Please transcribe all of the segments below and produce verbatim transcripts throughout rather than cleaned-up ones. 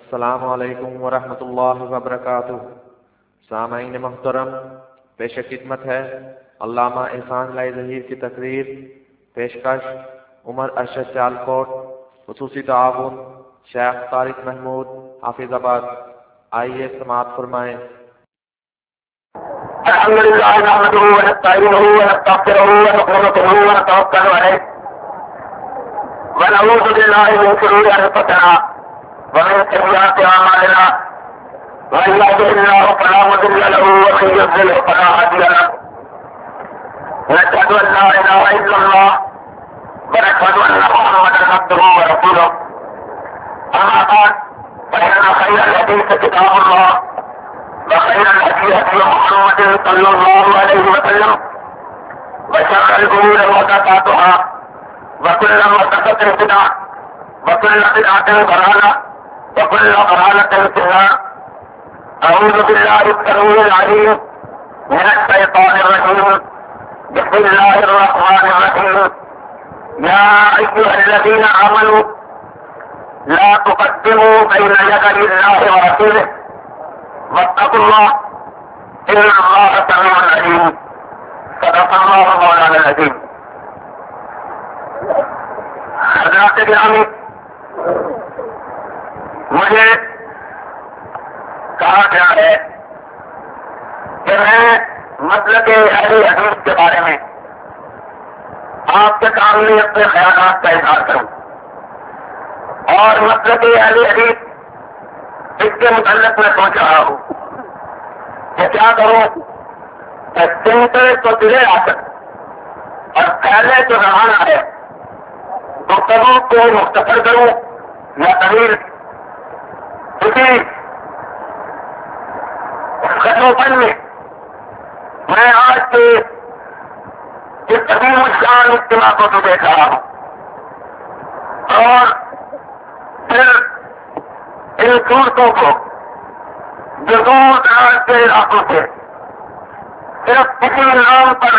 السلام علیکم ورحمۃ اللہ وبرکاتہ۔ سامعین محترم، پیش خدمت ہے علامہ احسان لائی ظہیر کی تقریر۔ پیشکش عمر ارشد سیالکوٹ، خصوصی تعاون شیخ طارق محمود حافظ آباد۔ آئیے سماعت فرمائیں۔ الحمد لله نحمده ونستعينه ونستغفره ونستغفره ونتوكل عليه ونعوذ بالله من شرور انفسنا ومن سيئات اعمالنا، من يهده الله فلا مضل له ومن يضلل فلا هادي له، نشهد ان لا اله الا الله ونشهد ان محمدا عبده ورسوله، اما بعد فان خير الحديث كتاب الله وخير الهدي هدي محمد صلى الله عليه وسلم، وشر الامور محدثاتها وكل محدثة بدعة وكل بدعة ضلالة وكل ضلالة في النار۔ أعوذ بالله السميع العليم من الشيطان الرجيم، بسم الله الرحمن الرحيم، يا أيها الذين آمنوا لا تقدموا بين يدي الله ورسوله واتقوا الله إن الله سميع عليم، صدق الله مولانا العظيم۔ حضرات گرامی، مجھے کہا گیا ہے کہ میں مسلک اہل حدیث کے بارے میں آپ کے سامنے اپنے خیالات کا اظہار کروں، اور مسلک اہل حدیث اس کے متعلق میں سوچ رہا ہوں کہ کیا کروں کہ سنتے تو دلے آ کر اور پہلے تو زمانہ ہے گفتگو کو مختصر کروں یا طویل۔ اسی خطوبن میں میں آج کے اس عظیم الشان اجتماع کو تو دیکھ رہا ہوں، اور پھر ان صورتوں کو جو دور دراز کے علاقوں سے صرف کسی نام پر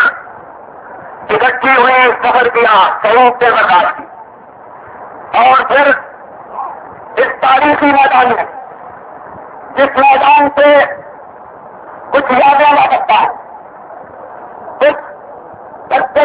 اکٹھی ہوئی سفر کیا سعود کے برداشت کی، اور پھر اس تاریخی میدان میں جس میدان سے کچھ یادیں لا سکتا ہے، کچھ بچے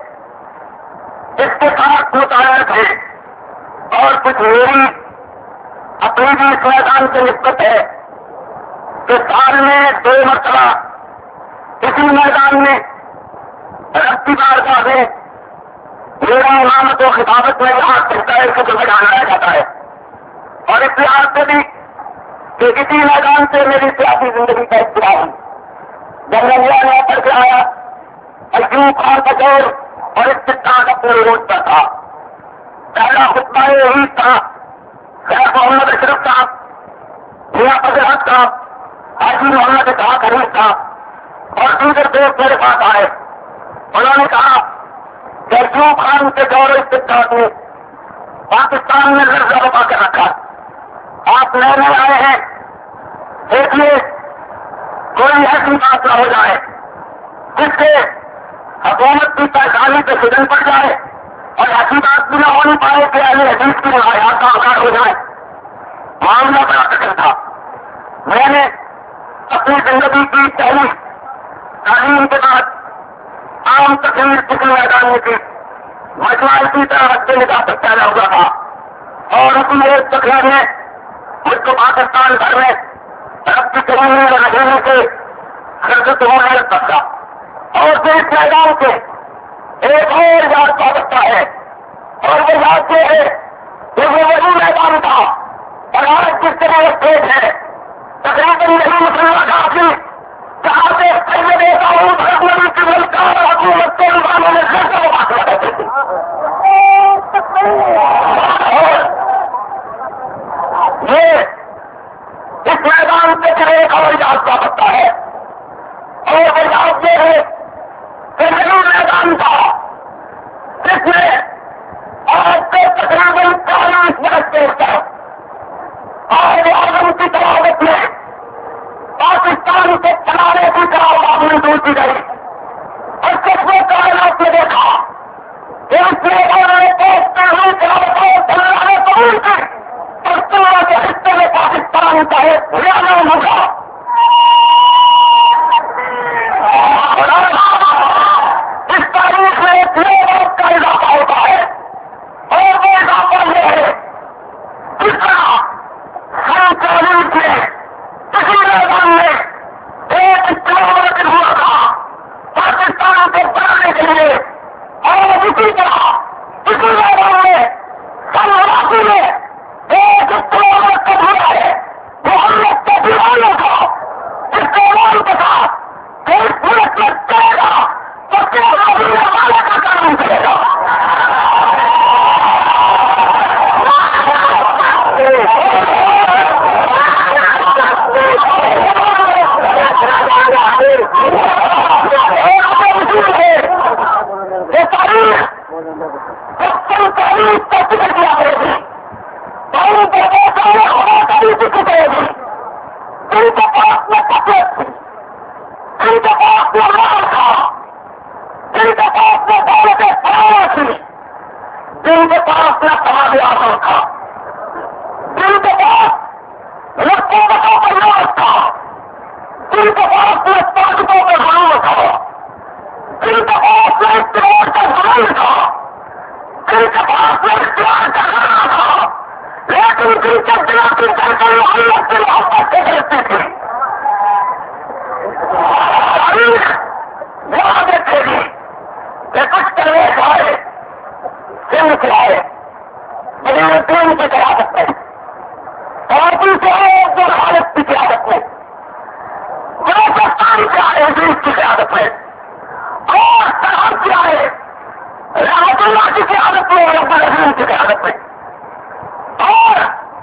اس کے ساتھ متعلق ہے، اور کچھ میری اپنی بھی اس میدان سے نسبت ہے کہ سال میں دو مرتبہ اسی میدان میں رب کی بارگاہ میں میرا امامت و خطابت میں یہاں سکتا ہے اس کو میدان لایا جاتا ہے، اور اس لحاظ سے بھی کہ اسی میدان سے میری سیاسی زندگی کا ابتدا ہوئی۔ جب میں نیا کر کے آیا، ایوب خان کا دور اور استقامت اپنے عروج پر تھا۔ پہلا خطبہ یہی تھا، شیخ محمد اشرف صاحب، میاں فضل حق صاحب، حاجی محمد اسحاق حنیف صاحب اور دیگر دوست میرے پاس آئے۔ انہوں نے کہا کہ ایوب خان کے دور استقامت میں پاکستان نے لرزہ بپا کر رکھا، آپ نئے نئے آئے ہیں، دیکھیے کوئی ایسی بات نہ ہو جائے جس سے حکومت کی پریشانی پہ سجن پڑ جائے، اور ایسی بات بھی نہ ہونی پائے کہ اہل حدیث کی روایات کا آکار ہو جائے۔ معاملہ بڑا کٹھن تھا۔ میں نے اپنی زندگی کی پہلی تعلیم کے بعد عام تقریر کسی میدان میں کی، مجمع اسی طرح رکھتے نکاح تک پہلا ہوا تھا، اور اس میں ایک تقریر میں مجھ کو پاکستان بھر میں رب کی کریمی و رحیمی سے خرچت ہونے لگتا تھا، اور پھر اس میدان سے ایک اور یاد پا سکتا ہے، اور وہ یاد یہ ہے کہ وہ وہی میدان تھا، اور آج جس طرح اسٹیج ہے تقریباً یہی مسلمان کافی جہاں سے پہلے دیتا ہوں بھرپوری کی ملکہ اور حکومت کے نظاموں میں گھر کا مواقع کرتے تھے، اور یہ اس میدان سے پھر ایک اور یاد پا سکتا ہے، اور وہ یاد یہ ہے کہ یہی میدان تھا جس میں آج سے تقریباً چالیس برس کے تک آج اعظم کی تلاوت میں پاکستان سے چلانے کی طرح معمول دور کی گئی، اور سب کو کائنات میں دیکھا کہ اس میدان میں پہنچتے ہوئے قبول کی اور تمہارا کے حصے میں پاکستان ہے بھیا نام ہوگا. اس تاریخ میں اتنے بات کا اضافہ ہوتا ہے اور وہ اضافہ یہ ہے جس طرح سن چالیس میں کسی میدان میں ایک کلومیٹر ہوا تھا پاکستان کو بنانے کے لیے اور اسی طرح کسی میدان میں سن اراسی میں ایک کلومیٹر ہوا ہے وہ ہم لوگ کے دیوانوں کا استعمال کے ساتھ ایک ملک میں چلے گا تو کیا والے کا کام کرے گا. یہ تاریخ سب تاریخ کا ذکر کیا کرے گی تاریخ کی ذکر کرے گی. ان کے پاس میں کپڑے تھی, ان کے پاس میں مال تھا, ان کے پاس میں دولت فراوان تھی, جن کے پاس میں سماجی آسان تھا, جن کے پاس حکومتوں کا ناز تھا, جن کے پاس میں طاقتوں کا غرور تھا, جن کے پاس میں اقتدار کا غرور تھا, جن کے پاس میں اختیار کا غرور تھا, لیکن جن کے دل کی دھڑکن اللہ سے محبت سے کرتی تھی. تاریخ یاد رکھے گی کہ کچھ کرنے آئے سن سے آئے بغیر دین کی قیادت میں اور دوسرے جو حالت کی قیادت میں پاکستان کے آئے حدیث کی قیادت میں اور سرحد کے آئے رحمت اللہ کی قیادت میں رب العالمین کی قیادت میں اور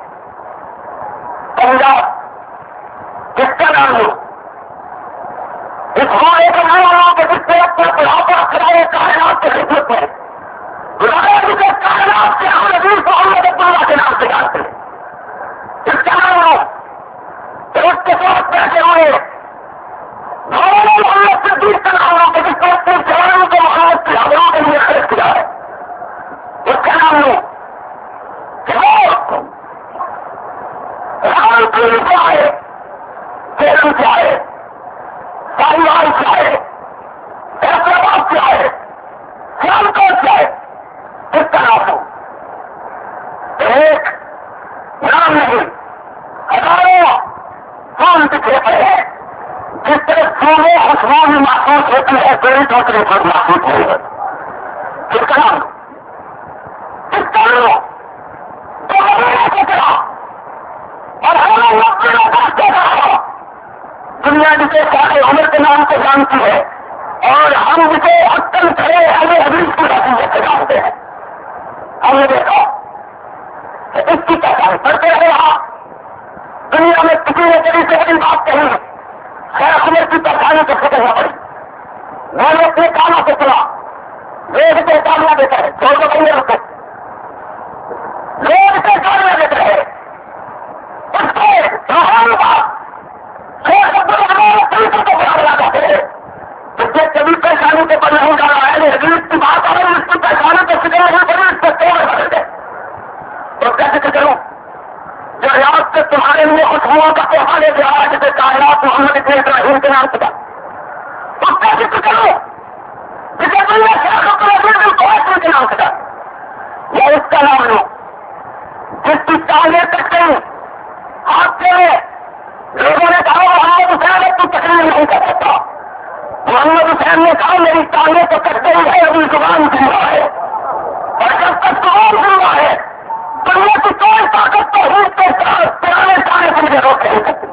پنجاب جس کا نام لو اس مارے کا نام لو کہ جس سے اپنا بڑھاپا کرائے کائنات کی خدمت میں بلایا جسے کائنات کے ہم عزیز محمد عبداللہ کے نام سے جانتے ہیں. اس کا نام لو کہ اس کے ساتھ بیٹھے ہوئے مولانا محمد صدیق کا نام لو کہ جس نے اپنے جوانوں کو محمد کی حضروں کے لیے خرچ کیا ہے. اس کا نام لو رام کی چاہے کیرم چاہے ساریوال چاہے حیدرآباد چاہے سیالکوٹ چاہے اس کا نام ہو ایک نام نہیں ہزاروں کام پچھلے پڑے ہیں. جس طرح سونے خوشبو بھی محسوس ہوتی ہے کوئی دوسرے پر محسوس نہیں ہوتی. اس کا نام اس کا نام اور ہمیں لوگوں کا دیکھا دنیا جسے سارے عمر کے نام سے جانتی ہے اور ہم جسے اکثر کھڑے ہمیں حدیث کی حیثیت سے جانتے ہیں. ہم نے دیکھا کہ اس کی پہچان کرتے رہا دنیا میں کسی نے کبھی سے بڑی بات کہی شیخ عمر کی پہچانی کو ختم نہ پڑی. میں نے اپنے کاموں سے سنا لوگ سے کامیاں دیتا ہے چھوڑ کو بندے رکھتے لوگ سے کامیاں دیتے ہیں. اس کے روحانی بات شیخ عبدالرحمان کو بڑا بڑا جاتے ہیں. جس سے کبھی پریشانی کے پر نہیں جا رہا ہے حدیث کی بات آ رہی اس کی پریشانی کو فکر نہیں پڑی اس کو توڑ بدل دے. تو کیسے کہ کروں جو ریاض سے تمہارے لیے خوشبوؤں کا تحفہ لے کے آیا جسے کائنات محمد ابن ابراہیم کے نام سے تھا اس کا ذکر کرو جسے دنیا شیخ عبدالرحمان کو کے نام سے تھا یا اس کا نام لو جس کی ٹانگیں تک گئی آپ کے لوگوں نے کہا محمد حسین اب تو تقریر نہیں کر سکتا. محمد حسین نے کہا میری ٹانگیں تو کٹ گئی ہے ابھی زبان سن رہا ہے اور جب تک زبان سن رہا ہے دنیا کی کوئی طاقت تو ہی کے ساتھ پرانے ٹانگیں سمجھے روک نہیں سکتی.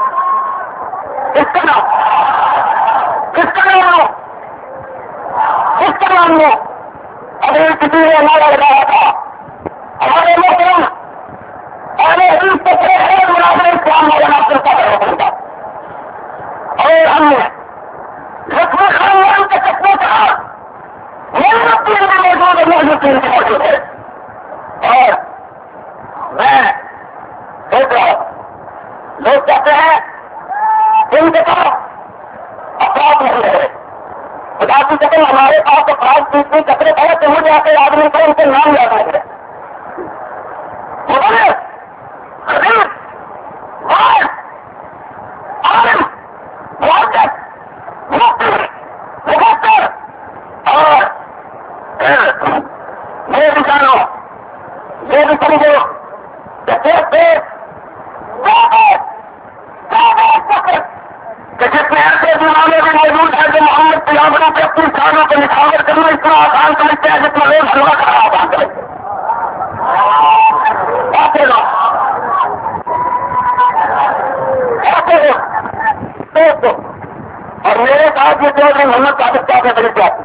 اس کا نام اس کا نام لو اس کا نام لو ابھی کسی نے نعرہ لگایا تھا ہمارے محترم پہلے حدیث سے پہلے مناظر اسلام مولانا عبدالقادر ہوتا اور ہم نے لکھنؤ خاندان کے سپنے کہا محنت کے اندر موجود ہے محنت کے اندر موجود ہے. اور میں دیکھ رہا ہوں لوگ کہتے ہیں ان کے پاس افراد نہیں رہے خدا کی قسم ہمارے پاس افراد بیچ میں کپڑے پڑے تو مجھے آتے آدمی پر ان کے نام یاد آ گئے. حدیث بات کہ جس میں ایسے زمانے میں موجود ہے جو محمد پیغمبروں کے اپنی شانوں کو نچھاور کرنا اس طرح آسان سمجھتے ہیں جتنا لوگ حلوہ کرنا آسان سمجھتے ایسے لوگ ایسے لوگ دوستوں اور میرے ساتھ یہ جو محمد صادق صاحب نے بڑی جاتی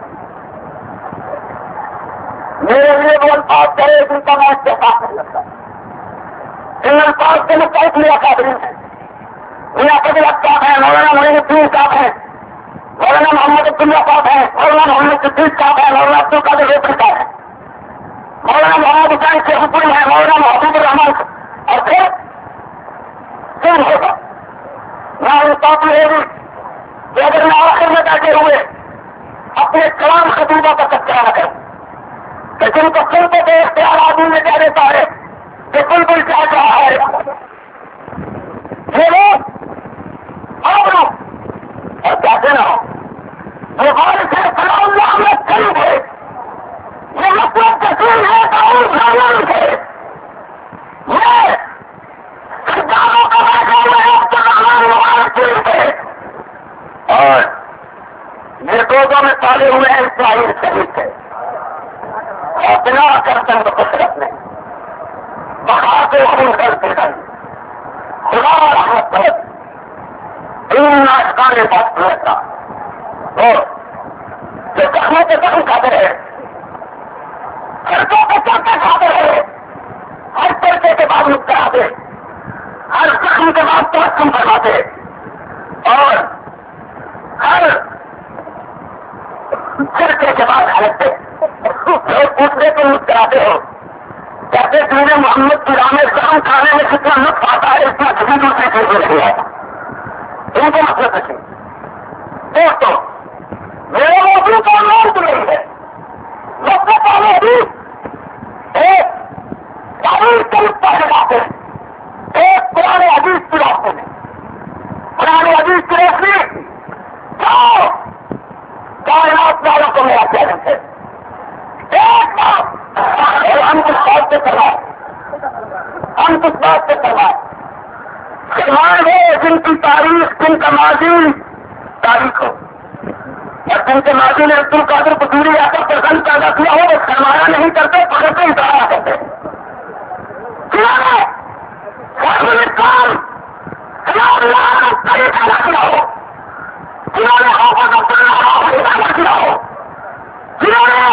میرے لیے وہ الفاظ کرے جن کا میں استحقاق نہیں لگتا ان الفاظ کے مختلف میرا قابلین ہے میرا قبل صاحب ہے مولانا معین الدین صاحب ہے مولانا محمد عبداللہ صاحب ہے مولانا محمد صدیق صاحب ہے مولانا عبد القادر روپری صاحب ہے مولانا محمد حسین شیخ حکومت ہے مولانا محبوب الرحمان اور پھر کون ہوگا نہ انصاف ہوگی کہ اگر میں آخر میں بیٹھے ہوئے اپنے کلام خطیبہ کا تذکرہ نہ کروں کہ جن کو سنتے تھے اختیار آدمی میں کہہ دیتا ہے کہ بالکل کیا کہا ہے یہ لوگ اور کہتے نہ ہو وہ بارش ہے فلاں اللہ میں کہیں گے یہ مطلب کثیر ہے اور ضرور ہے یہ سرکاروں کا بیٹھا ہوا ہے اختیار مبارک ہے اور یہ دونوں میں پالے ہوئے ہیں اسرائیل شریف ہے اور بنا کرتے ہیں قدرت میں بخاتے خون کرتے ہیں خدا رحمت پر ان ناشکانے بات رہتا اور جو زخموں کے زخم کھاتے رہے سڑکوں کے چلتے کھاتے رہے ہر پرچے کے بعد مسکراتے ہر زخم کے بعد ترقم کرواتے اور ہر چرچے کے بعد ہلکتے لوگ پوچھنے کو مسکراتے ہو کہتے تم نے محمد کی راہ میں زخم کھانے میں کتنا لطف آتا ہے اتنا کسی دوسری چیز میں نہیں آتا ان کو مطلب نہیں دوستوں میرے موضوع کا نام تو نہیں ہے سب سے پہلے بھی ایک تاریخ کے اتر لگاتے ہیں ایک پرانے حدیث کی راستے میں پرانے حدیث کی روشنی جاؤ کائنات والوں کو میرا چیلنج ہے ایک بات ہم کس بات سے کروائے ہم کس بات سے کروائے سلمان ہے جن کی تاریخ جن کا ماضی تاریخ ہو اور جن کے ماضی نے عبد القادر قدوری آ کر پسند پیدا کیا ہو وہ سرمایہ نہیں کرتے پکڑتے اتارا کرتے کیا ہو جنہوں نے حافظ عبداللہ کیا ہو جنہوں نے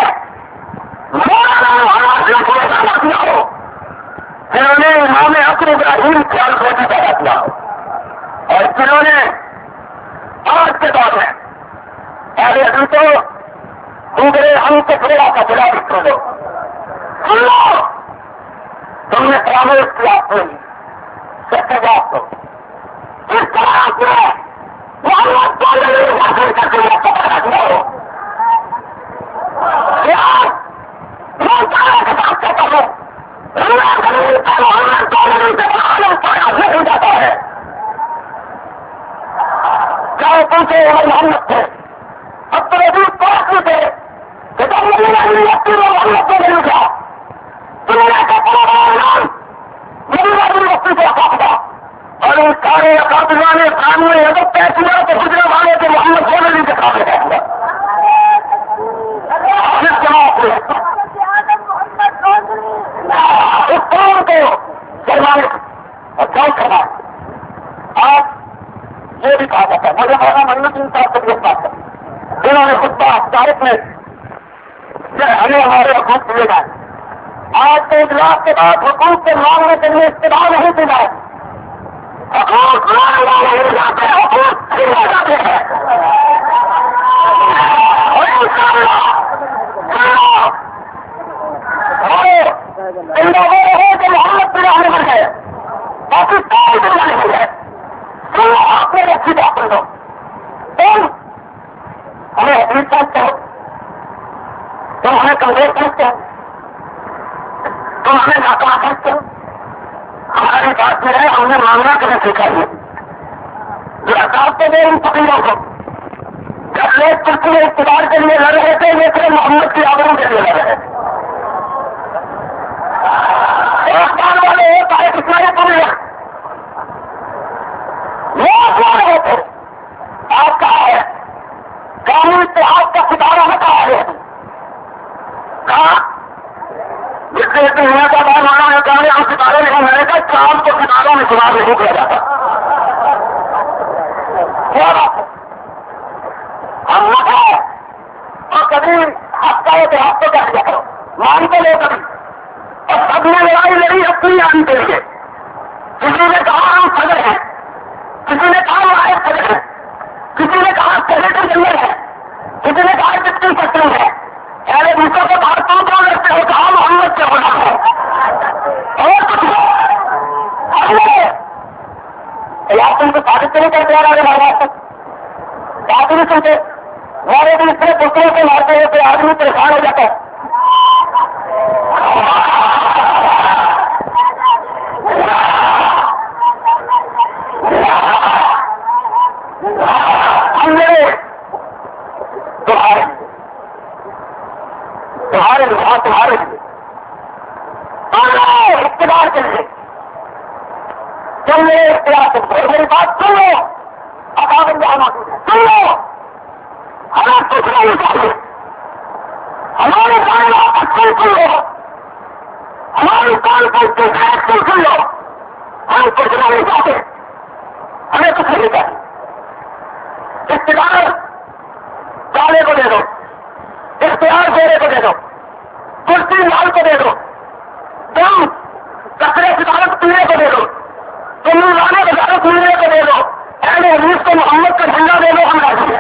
پیدا کیا ہو جنہوں نے امام عصر ابراہیم خیال کو بھی پیدا کیا ہو اور جنہوں نے آج کے دور میں پہلے ہم تو دوسرے ہم سے بڑا کا بڑا رکھو دو سن لو تم نے پراموش کیا کوئی سچے بات کو اس طرح سے محمد کو حاصل کر کے پیدا کیا ہو جاتا ہے چاہے پوچھے محمد تھے اب تو ابھی پاس میں تھے کہ جب محمد کو نہیں تھا دنیا کا پورا نام میری وقتی سے رکھا تھا اور ان سارے اکابروں نے قانون ادب طے کیا تو گزرے والے کے محمد کو نہیں دکھا دیا اس قوم کو سرمایہ اور کیا کرنا آج یہ بھی کہا جاتا ہے مجھے مولانا محمد ان صاحب سے بات کر انہوں نے خود بات تاریخ میں ہمیں ہمارے حقوق دیے جائے آج کے اجلاس کے بعد حقوق کے مانگنے کے لیے استعمال نہیں دی جائے حقوق مانگنے جاتے ہیں حقوق چھینے جاتے ہیں اور ان لوگوں نے کہ محمد پورا ہونے بن گئے پاکستان کو لانے بن گئے تم آپ نے اچھی بات کر دو تم ہمیں حقیق پہنچتے ہو تم ہمیں کمزور پہنچتے ہو تم ہمیں ناکام پہنچتے ہو ہمارے پاس میں رہے ہم نے مانگنا کرنا سیکھا ہے جو عذاب تو دے ان فقیروں کو جب لوگ کرسی اقتدار کے لیے لڑ رہے تھے یہ صرف محمد کی آبروں کے لیے لڑ رہے تھے ایک بار والے ایک آئے کتنا پڑے میں سنا نہیں کیا جاتا کیا بات ہے ہم نہ کھائے اور کبھی ہفتہ ہے تو ہفتے کا کیا کرو مان تو لو کبھی اور سب نے لڑائی لڑی اپنی آن کے لیے کسی نے کہا ہم صدر ہیں کسی نے کہا لائق صدر ہے کسی نے کہا سینیٹر جنرل ہے کسی نے کہا ڈپٹی سیکرٹری ہے پہلے دوسروں کو کہا تم کیوں لڑتے ہو کہا محمد کے ہونا ہے اور کچھ یار تم کو ثابت نہیں کرتے آ رہے ہمارے تک بات نہیں سنتے ہمارے بھی اس طرح دوسروں سے مارتے ہیں تو آدمی پریشان ہو جاتا ہے ہم نے تمہارے تمہارے لوگ تمہارے لیے اقتدار کے لیے تم میرے اختیار سے اور میری بات سن لو اکاون جہاں موجود ہے سن لو ہمیں سوچنا نہیں چاہیے ہمارے کائنات کا کھول سن لو ہماری کان کو سن لو ہم سوچنا نہیں چاہتے ہمیں کچھ نہیں چاہیے اقتدار والے کو دے دو اختیار گورے کو دے دو کرسی لال کو دے دو تم کپڑے سدارت پینے کو دے دو تم لانے وزارت ملنے کو دے دو اہل حدیث کو محمد کا جھنڈا دے دو ہم راضی ہیں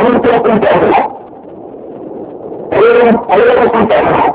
ان کو اپنی چاہیے الگ اپنی چاہیے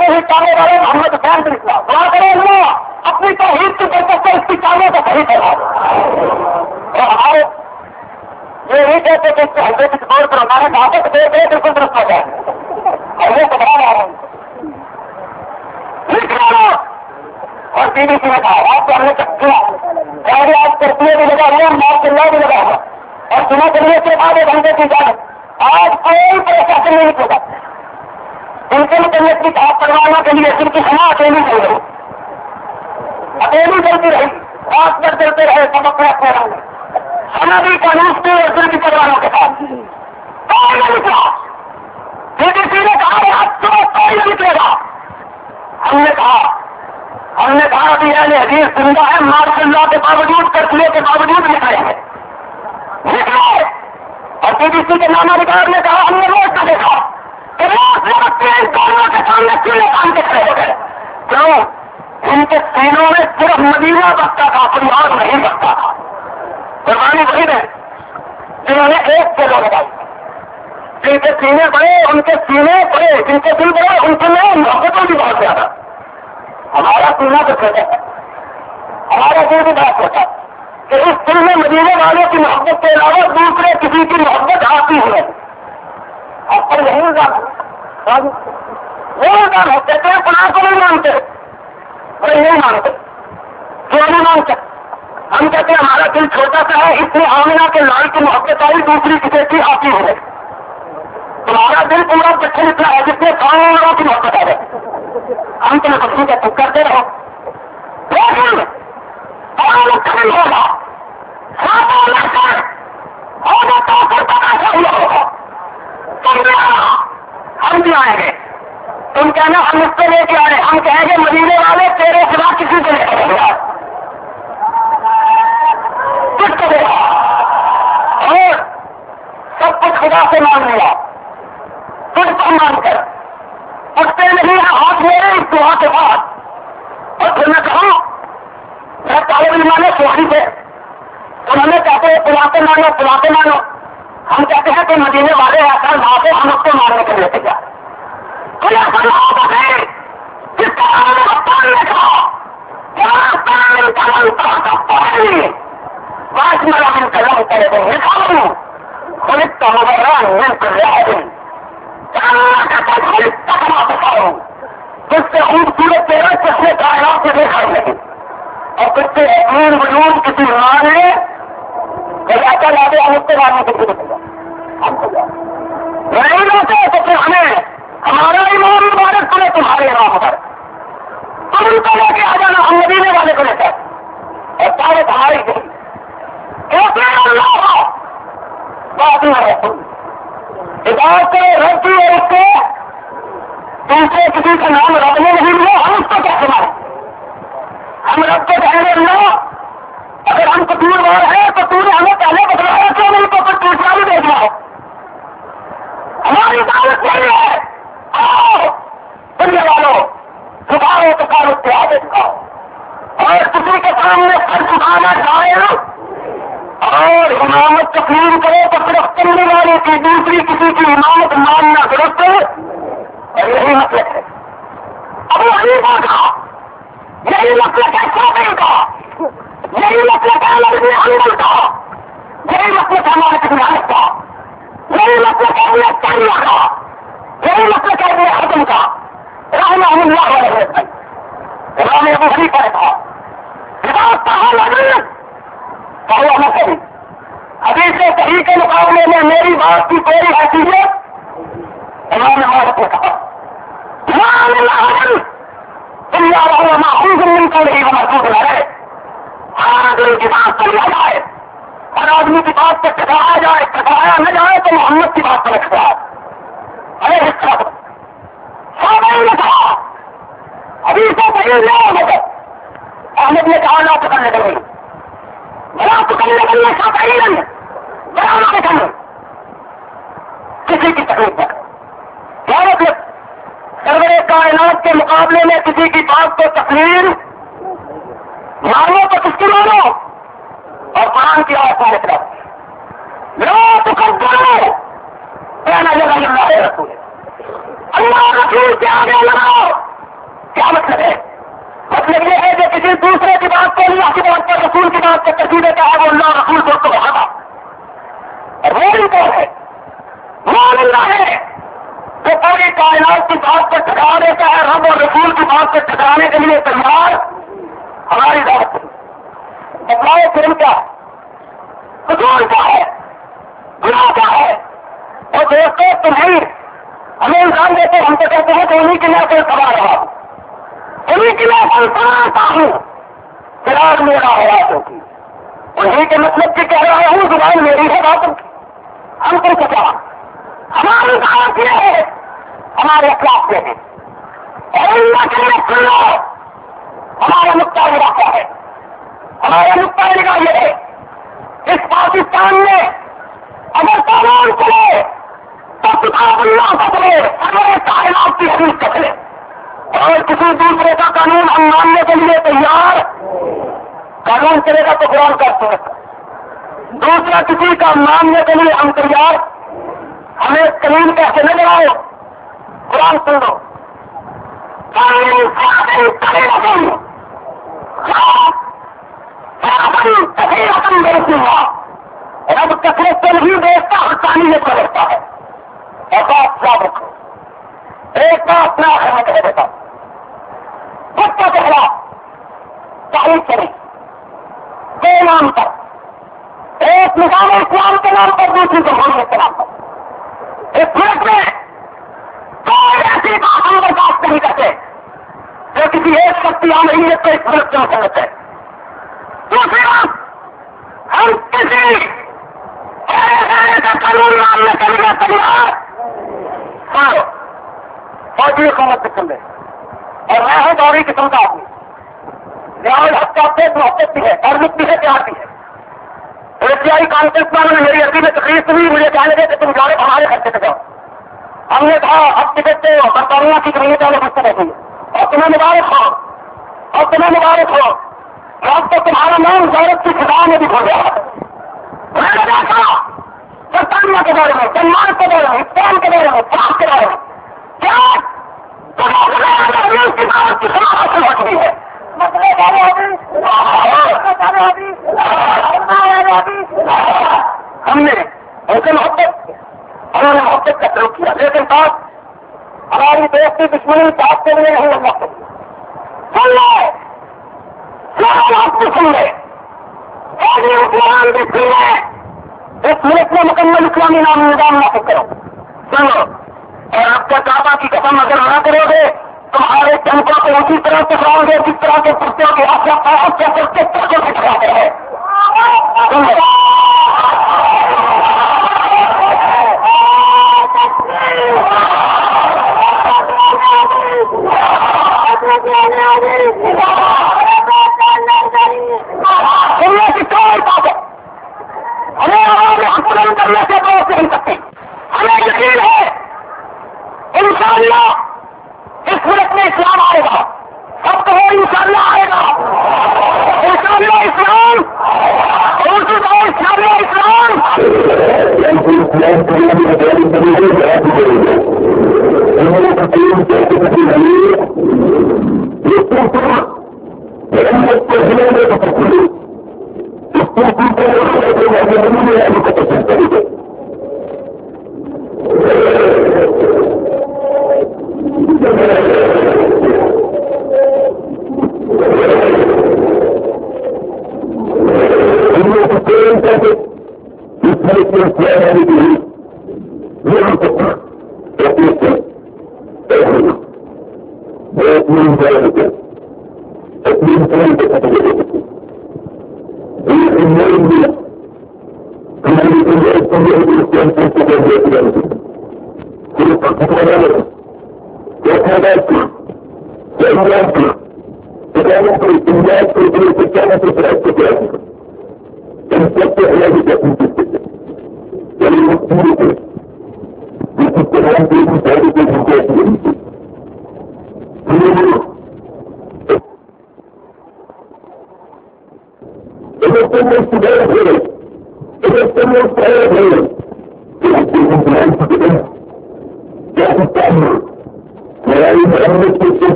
ہی چاہنے والے محمد حسین بن اسلام دعا کرے اللہ اپنی توحید کی برکت سے اس کی چاہنے کو صحیح کرا دے. اور ہمارے یہ نہیں کہتے کہ اس کے حضرت کے طور پر ہمارے دعوت دے دے بالکل درست ہو جائے اور یہ سبھا رہا ہوں اور ٹی وی سی میں کہا آپ کو ہم نے کیا اور آج کرتی بھی لگا ہوا مار چلنا بھی لگا ہوا اور سنا کرنے کے بعد ایک گھنٹے کی اجازت آج کوئی پریشان نہیں نکلے گا. ان کے مطلب کی بات کروانا کے لیے جن کی سنا اکیلی چل رہی اکیلی چلتی رہی رات بھر چلتے رہے سب اپنے اپنے رہے سنا بھی قانون کے اور دل کی پروانوں کے ساتھ کوئی نہیں نکلا. کسی نے کہا آپ کو کوئی نہیں نکلے گا. ہم نے کہا ہم نے کہا کہ اہل حدیث زندہ ہے ماشاء اللہ کے باوجود کرسیوں کے باوجود نکلے ہیں نکلے. اور ٹی بی سی کے نامہ نگار نے کہا ہم نے روز کا دیکھا کہ روز روز کے دونوں کے سامنے چیلے کام کے کھڑے ہو گئے. کیوں؟ ان کے سینوں میں صرف مدینہ بستا تھا کوئی اور نہیں بستا تھا. قربانی وہی ہے جنہوں نے ایک کلو لگائی. جن کے سینے بڑے ان کے سینے بڑے جن کے دل بڑے ان کے میں محبتوں بھی بہت زیادہ. ہمارا سینا تو چھوٹا ہے ہمارا دل بھی بہت چھوٹا کہ اس دل میں مدینے والوں کی محبت کے علاوہ دوسرے کسی کی محبت آتی ہے. آپ پر یہی الزام ہے وہ الزام ہے کہتے ہیں پناہ کو نہیں مانتے اور نہیں مانتے کیوں نہیں مانتے. ہم کہتے ہیں ہمارا دل چھوٹا سا ہے اس لیے آمنہ کے لال کی محبت آئی دوسری کسی کی آتی ہے. تمہارا دل پورا بچے نکلا ہے جس میں سارے لوگوں کی محبت آ رہے ہم تمہیں بچوں کا تک کرتے رہو لیکن کبھی ہوگا ہوگا ہم بھی آئیں گے. تم کہنا ہم اس کو لے کے آئے ہم کہیں گے مدینے والے تیرے خلاف کسی کو لے کے آئے گا کس کو دے گا اور سب کچھ خدا سے مان لیا کچھ کو مان کر اٹھتے نہیں ہے ہاتھ میرے اس دعا کے بعد. اور پھر میں کہا میں طالب علمانے سوچی تھے انہوں نے کہتے ہیں پلاتے مانو پلاتے مانو. ہم کہتے ہیں کہ مدینے والے ایسا وہاں سے ہم اس کو مارنے کے لیے تیار کوئی ایسا لوگ ہے جس کا ہم نے پان نے کہا پانچ میرا ہم قدم کرے تو نکالوں خود تو ہوگا من کر رہا ہوں جس سے خوبصورت تیرہ چشمے کائنات سے دیکھا نہیں اور کچھ سے اپین وجود کسی ماں نے جاتا لاتے ہم اس کو مارنے کے لیے نہیں لاتے تو پھر ہمیں ہمارا امام مبارک کرے تمہارے امام پر تم ان کو لے کے آ جانا ہم مدینے والے کو لے کر اور سارے ہماری گئی کیسے اللہ بات نہ رکھو عبادت کو رکھتی ہے اس کو دوسرے کسی کا نام رب نے نہیں لیا ہم اس کو کیا سنائیں. ہم رب کو کہیں گے اللہ اگر ہم قبول ہو رہے ہیں تو تو نے ہمیں پہلے بتلایا کیوں نہیں تو پھر دوسرا بھی دیکھنا ہو. ہماری دعوت نہیں ہے آؤ دنیا والوں جھکاؤ تو کار اس کے آگے جھکاؤ اور کسی کے سامنے سر جھکانا چاہے اور امامت تقریر کرے تو صرف چلنے والے کی دوسری کسی کی امامت ماننا درست ہے اور یہی مطلب ہے. اب وہی بات یہی مطلب ہے سونے کا یہی مطلب ہے لگنے حمل کا یہی مطلب ہے ہمارے کتاب کا یہی مطلب ہے ہمیں چاہیے کا یہی مطلب ہے ہمیں حکم کا رحمہ اللہ ہو رہے تھے امام ابو حنیفہ تھا کتاب کا حال ہے کہو مسئلہ حدیث صحیح کے مقابلے میں میری بات کی کوئی حیثیت امام مالک نے کہا امام اللہ اللہ علیہ محفوظ من کو نہیں محفوظ نہ رہے ہر آدمی کی بات پر لیا جائے ہر آدمی کی بات پر ٹکرایا جائے ٹکرایا نہ جائے تو محمد کی بات پر رکھتا ارے حصہ سامنے نے کہا ابھی سے صحیح نہیں مگر احمد نے کہا نہ پکڑنے کے لیے بڑا پکڑنے کے لیے صحیح نہیں بڑا نہ پکڑنے کسی کی تکلیف پر کیا مطلب سرور کائنات کے مقابلے میں کسی کی بات کو تقریر مانو تو کس کی مانو اور قرآن کی آیت میں نکلا لا تقدموا بین یدی اللہ ورسولہ اللہ رسول کے آگے لگاؤ کیا مطلب ہے؟ مطلب یہ ہے کہ کسی دوسرے کی بات کو اللہ کی بات پر رسول کی بات کو ترجیح دیتا ہے وہ اللہ رسول کو تو بہانا روڈ کون ہے؟ وہ اللہ ہے تو پوری کائنات کی بات کو ٹھکرا دیتا ہے. رب اور رسول کی بات کو ٹھکرانے کے لیے تیار ہماری دعوت نہیں. بتلاؤ فرم کیا ہے؟ قصور کیا ہے؟ گناہ کیا ہے؟ اور دوستوں تمہیں ہمیں انسان دیتے ہم تو کہتے ہیں کہ انہیں کے لیے کوئی سوال رہا انہیں کے لیے سنتا ہوں فراغ میرا حیات ہوگی انہیں کے مطلب کی کہہ رہا ہوں زبان میری ہے باتوں کی ہم کو کیا ہماری دعوت یہ ہے ہمارے اخلاق میں ہے اور اللہ کے لیے سن لو ہمارا نقطہ نگاہ ہے ہمارا نقطہ نگاہ یہ ہے اس پاکستان میں اگر قانون چلے تو کتاب اللہ کا چلے اگر کائنات کی حدیث کا چلے اور کسی دوسرے کا قانون ہم ماننے کے لیے تیار قانون چلے گا تو قرآن کا سنت دوسرا کسی کا ماننے کے لیے ہم تیار ہمیں کریم کیسے نہ جاؤ قرآن سن لو رب کثرت سے نہیں دیکھتا حقانیت کو دیکھتا ہے اور بات یاد رکھو ایک بات نہ ہے میں کہہ دیتا خود کا پہلا تعریف کریں دو نام پر ایک نظام اسلام کے نام پر دوسری جمہوریت کے نام پر اس ملک میں کوئی ایسی بات ہم برداشت نہیں کرتے جو کسی ایک شخص یا نہیں کو اس ملک سے مسلط ہے دوسری بات ہم کسی کا قانون ماننے کے لیے تیار سنو فوجی حکومت قسم ہے اور میں ہوں دوری قسم کا آدمی لحاظ حق کا پیٹ محبت بھی ہے اور مت بھی ہے پیار بھی ہے ایشیائی کانفرنس میں میری عربی میں تقریر ہوئی مجھے کہنے لگے کہ تم جانے ہمارے خرچے سے جاؤ ہم نے کہا اب ٹکٹ تو برطانیہ کی زمین والے مجھ سے بیٹھیں گے اور تمہیں مبارک ہو اور تمہیں مبارک ہو اب تو تمہارا نام غیرت کی خدا میں بھی کھو گیا میں نے دیکھا برطانیہ کے بارے میں ڈنمارک کے بارے میں اسپین کے بارے میں فرانس کے بارے میں کیا کی بات کی خلاف حاصل ہو چکی ہے ہم نے ان سے محبت انہوں نے محبت کا شروع کیا لیکن بات ہماری دوستی دشمنی بات کے لیے نہیں لگا سن لو آپ بھی سن لے مسلمان بھی سن لے اس ملک میں مکمل اسلامی نام نظام نافذ کرو سنو اور آپ کا کعبہ کی قسم اگر نہ کرو گے تمہارے ٹنکوں کو اسی طرح ٹکراؤ گے جس طرح کے کتوں کے آپ کے سب کے ٹکڑوں سے ٹکراتے ہیں سننے کی کوئی بات ہے ہمیں حکومت کرنے سے بہت نہیں سکتے ہمیں یقین ہے انشاءاللہ اس ملک میں اسلام آئے گا سب کو انشاءاللہ آئے گا انشاءاللہ اسلام اردو کا انشاءاللہ اسلام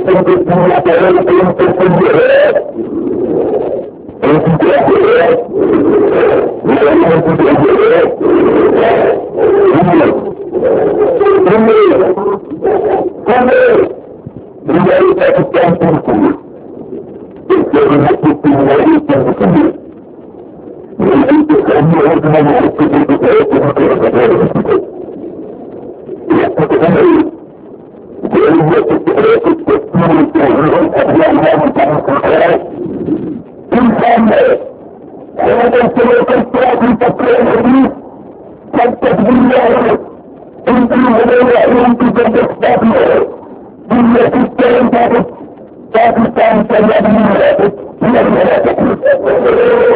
پاکستان